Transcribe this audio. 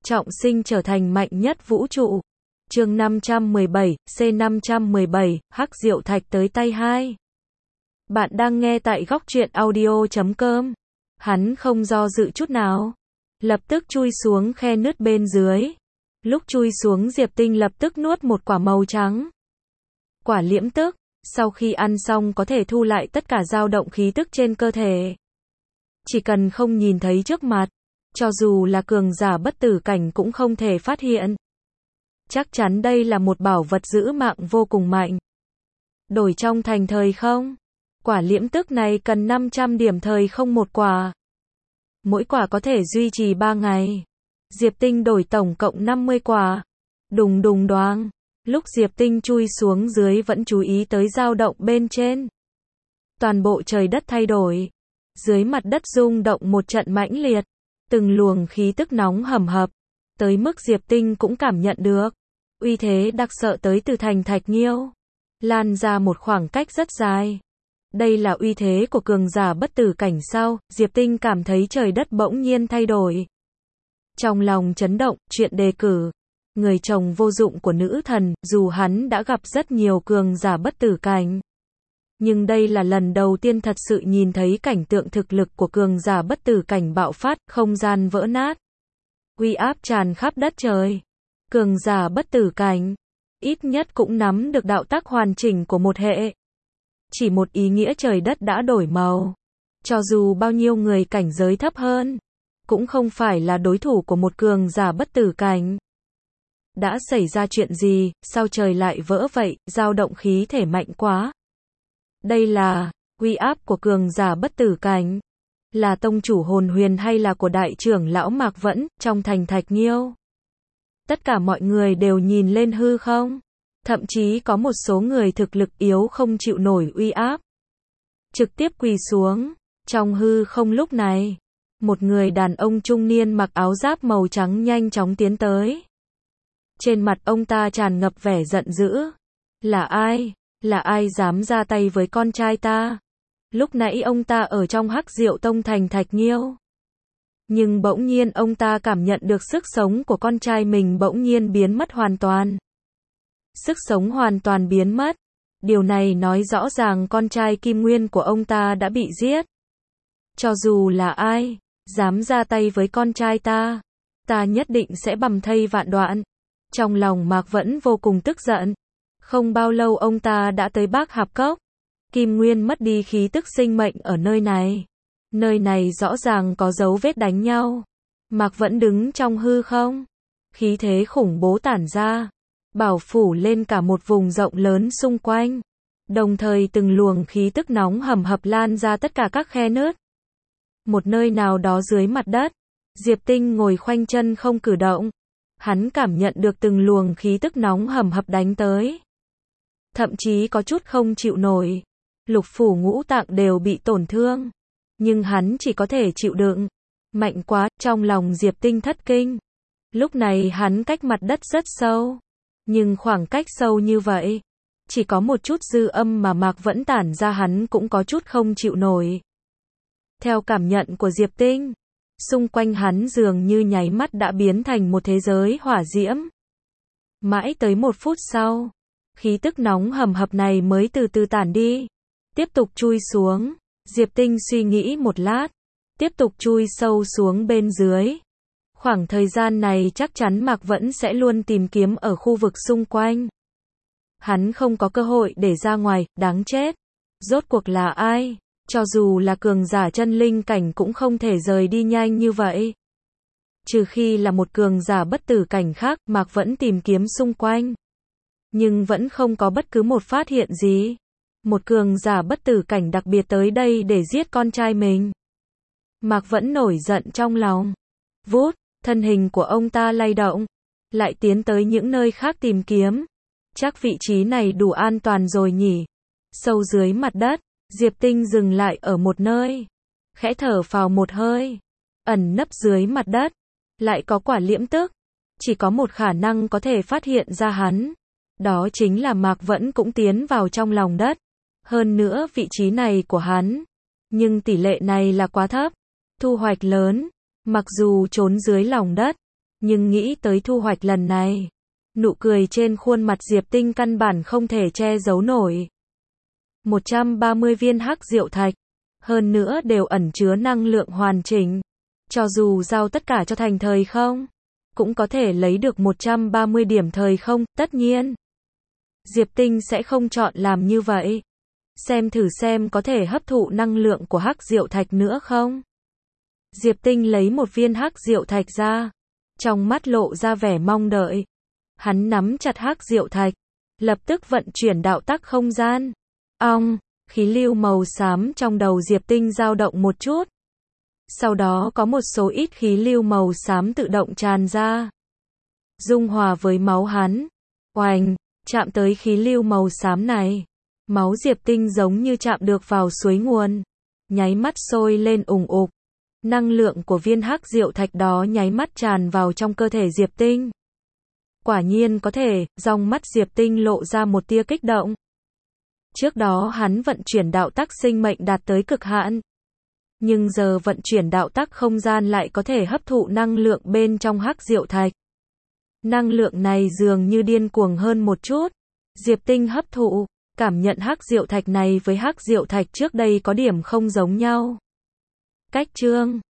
trọng sinh trở thành mạnh nhất vũ trụ. Chương 517, C517, Hắc Diệu Thạch tới tay 2. Bạn đang nghe tại góc truyện audio.com. Hắn không do dự chút nào, lập tức chui xuống khe nứt bên dưới. Lúc chui xuống, Diệp Tinh lập tức nuốt một quả màu trắng. Quả liễm tức, sau khi ăn xong có thể thu lại tất cả dao động khí tức trên cơ thể. Chỉ cần không nhìn thấy trước mặt, cho dù là cường giả bất tử cảnh cũng không thể phát hiện. Chắc chắn đây là một bảo vật giữ mạng vô cùng mạnh. Đổi trong thành thời không, quả liễm tức này cần 500 điểm thời không một quả. Mỗi quả có thể duy trì 3 ngày. Diệp Tinh đổi tổng cộng 50 quả. Đùng đùng đoàng. Lúc Diệp Tinh chui xuống dưới vẫn chú ý tới dao động bên trên. Toàn bộ trời đất thay đổi. Dưới mặt đất rung động một trận mãnh liệt. Từng luồng khí tức nóng hầm hập. Tới mức Diệp Tinh cũng cảm nhận được. Uy thế đặc sợ tới từ thành Thạch Nghiêu. Lan ra một khoảng cách rất dài. Đây là uy thế của cường giả bất tử cảnh sao? Diệp Tinh cảm thấy trời đất bỗng nhiên thay đổi. Trong lòng chấn động, chuyện đề cử. Người chồng vô dụng của nữ thần, dù hắn đã gặp rất nhiều cường giả bất tử cảnh. Nhưng đây là lần đầu tiên thật sự nhìn thấy cảnh tượng thực lực của cường giả bất tử cảnh bạo phát, không gian vỡ nát. Uy áp tràn khắp đất trời. Cường giả bất tử cảnh, ít nhất cũng nắm được đạo tắc hoàn chỉnh của một hệ. Chỉ một ý nghĩa trời đất đã đổi màu. Cho dù bao nhiêu người cảnh giới thấp hơn, cũng không phải là đối thủ của một cường giả bất tử cảnh. Đã xảy ra chuyện gì, sao trời lại vỡ vậy, dao động khí thể mạnh quá. Đây là uy áp của cường giả bất tử cảnh. Là tông chủ hồn huyền hay là của đại trưởng lão Mạc Vẫn, trong thành Thạch Nghiêu? Tất cả mọi người đều nhìn lên hư không. Thậm chí có một số người thực lực yếu không chịu nổi uy áp. Trực tiếp quỳ xuống. Trong hư không lúc này, một người đàn ông trung niên mặc áo giáp màu trắng nhanh chóng tiến tới. Trên mặt ông ta tràn ngập vẻ giận dữ. Là ai? Là ai dám ra tay với con trai ta? Lúc nãy ông ta ở trong Hắc Diệu Tông thành Thạch Nghiêu. Nhưng bỗng nhiên ông ta cảm nhận được sức sống của con trai mình bỗng nhiên biến mất hoàn toàn. Sức sống hoàn toàn biến mất. Điều này nói rõ ràng con trai Kim Nguyên của ông ta đã bị giết. Cho dù là ai dám ra tay với con trai ta, ta nhất định sẽ bầm thây vạn đoạn. Trong lòng Mạc Vẫn vô cùng tức giận. Không bao lâu ông ta đã tới Bác Hạp Cốc. Kim Nguyên mất đi khí tức sinh mệnh ở nơi này. Nơi này rõ ràng có dấu vết đánh nhau. Mạc Vẫn đứng trong hư không. Khí thế khủng bố tản ra, bảo phủ lên cả một vùng rộng lớn xung quanh. Đồng thời từng luồng khí tức nóng hầm hập lan ra tất cả các khe nứt. Một nơi nào đó dưới mặt đất, Diệp Tinh ngồi khoanh chân không cử động. Hắn cảm nhận được từng luồng khí tức nóng hầm hập đánh tới. Thậm chí có chút không chịu nổi. Lục phủ ngũ tạng đều bị tổn thương. Nhưng hắn chỉ có thể chịu đựng. Mạnh quá, trong lòng Diệp Tinh thất kinh. Lúc này hắn cách mặt đất rất sâu. Nhưng khoảng cách sâu như vậy, chỉ có một chút dư âm mà Mạc Vẫn tản ra hắn cũng có chút không chịu nổi. Theo cảm nhận của Diệp Tinh, xung quanh hắn dường như nháy mắt đã biến thành một thế giới hỏa diễm. Mãi tới 1 phút sau, khí tức nóng hầm hập này mới từ từ tản đi. Tiếp tục chui xuống. Diệp Tinh suy nghĩ một lát. Tiếp tục chui sâu xuống bên dưới. Khoảng thời gian này chắc chắn Mạc Vẫn sẽ luôn tìm kiếm ở khu vực xung quanh. Hắn không có cơ hội để ra ngoài, đáng chết. Rốt cuộc là ai? Cho dù là cường giả chân linh cảnh cũng không thể rời đi nhanh như vậy. Trừ khi là một cường giả bất tử cảnh khác, Mạc Vẫn tìm kiếm xung quanh. Nhưng vẫn không có bất cứ một phát hiện gì. Một cường giả bất tử cảnh đặc biệt tới đây để giết con trai mình. Mạc Vẫn nổi giận trong lòng. Vút, thân hình của ông ta lay động. Lại tiến tới những nơi khác tìm kiếm. Chắc vị trí này đủ an toàn rồi nhỉ. Sâu dưới mặt đất, Diệp Tinh dừng lại ở một nơi. Khẽ thở phào một hơi. Ẩn nấp dưới mặt đất. Lại có quả liễm tức. Chỉ có một khả năng có thể phát hiện ra hắn. Đó chính là Mạc Vẫn cũng tiến vào trong lòng đất. Hơn nữa vị trí này của hắn. Nhưng tỷ lệ này là quá thấp. Thu hoạch lớn. Mặc dù trốn dưới lòng đất, Nhưng nghĩ tới thu hoạch lần này, nụ cười trên khuôn mặt Diệp Tinh căn bản không thể che giấu nổi. 130 viên hắc diệu thạch, hơn nữa đều ẩn chứa năng lượng hoàn chỉnh. Cho dù giao tất cả cho thành thời không, cũng có thể lấy được 130 điểm thời không, tất nhiên. Diệp Tinh sẽ không chọn làm như vậy. Xem thử xem có thể hấp thụ năng lượng của hắc diệu thạch nữa không. Diệp Tinh lấy một viên hắc diệu thạch ra, trong mắt lộ ra vẻ mong đợi. Hắn nắm chặt hắc diệu thạch, lập tức vận chuyển đạo tắc không gian. Ong, khí lưu màu xám trong đầu Diệp Tinh dao động một chút. Sau đó có một số ít khí lưu màu xám tự động tràn ra, dung hòa với máu hắn. Oành, chạm tới khí lưu màu xám này, máu Diệp Tinh giống như chạm được vào suối nguồn, nháy mắt sôi lên ùng ục. Năng lượng của viên hắc diệu thạch đó nháy mắt tràn vào trong cơ thể Diệp Tinh. Quả nhiên có thể, trong mắt Diệp Tinh lộ ra một tia kích động. Trước đó hắn vận chuyển đạo tắc sinh mệnh đạt tới cực hạn, nhưng giờ vận chuyển đạo tắc không gian lại có thể hấp thụ năng lượng bên trong hắc diệu thạch. Năng lượng này dường như điên cuồng hơn một chút. Diệp Tinh hấp thụ, cảm nhận hắc diệu thạch này với hắc diệu thạch trước đây có điểm không giống nhau. Cách chương